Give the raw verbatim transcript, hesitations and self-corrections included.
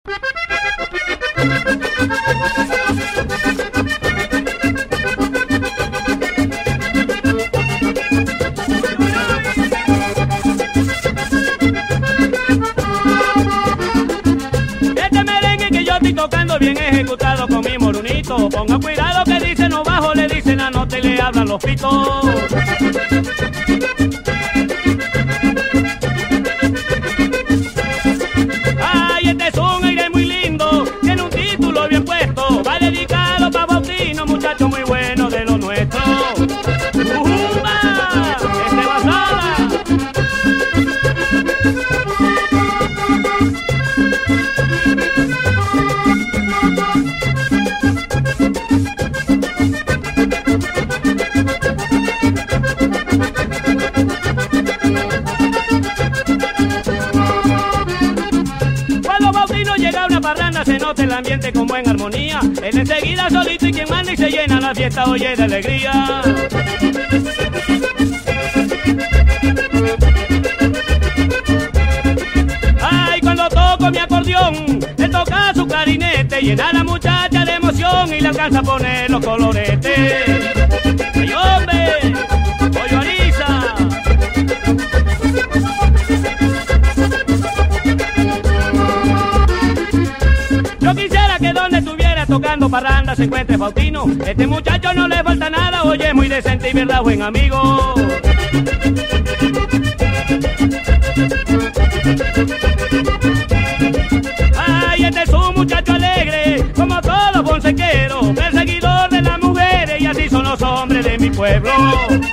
Este merengue que yo estoy tocando bien ejecutado con mi morunito. Ponga cuidado que dice no bajo, le dicen la nota y le hablan los pitos. Ay, este es un aire muy lindo, tiene un título bien puesto, va dedicado para Bautino, muchacho muy bueno de lo nuestro. ¡Ujumba! ¡Este basada! Llega una parranda, se nota el ambiente con buena armonía. Él enseguida solito y quien manda y se llena la fiesta, oye, de alegría. Ay, cuando toco mi acordeón, le toca su clarinete, llena a la muchacha de emoción y le alcanza a poner los coloretes. ¡Ay, hombre! ¡Oye, Arisa! Yo quisiera que donde estuviera tocando parranda se encuentre Faustino. Este muchacho no le falta nada, oye, es muy decente y verdad, buen amigo. Ay, este es un muchacho alegre, como todos fonsequeros, perseguidor de las mujeres, y así son los hombres de mi pueblo.